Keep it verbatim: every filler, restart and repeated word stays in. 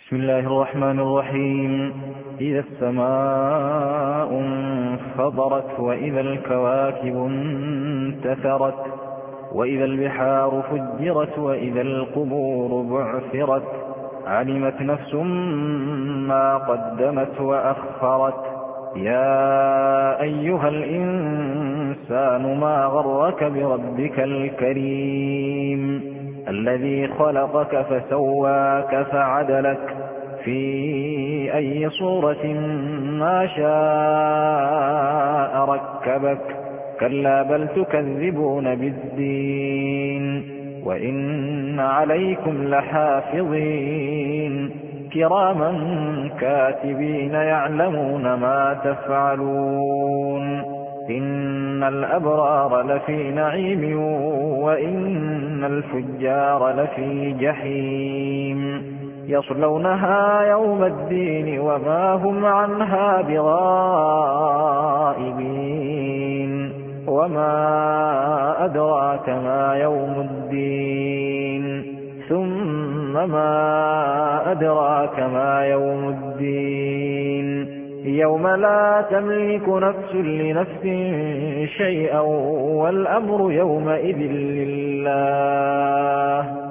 بسم الله الرحمن الرحيم. إذا السماء انفطرت وإذا الكواكب انتثرت وإذا البحار فجرت وإذا القبور بعثرت علمت نفس ما قدمت وأخرت. يا أيها الإنسان ما غرك بربك الكريم الذي خلقك فسواك فعدلك في أي صورة ما شاء ركبك. كلا بل تكذبون بالدين وإن عليكم لحافظين كراما كاتبين يعلمون ما تفعلون. إن الأبرار لفي نعيم وإن الفجار لفي جحيم يصلونها يوم الدين وما هم عنها بغائبين. وما أدراك ما يوم الدين ثم ما أدراك ما يوم الدين يوم لا تملك نفس لنفس شيئا والأمر يومئذ لله.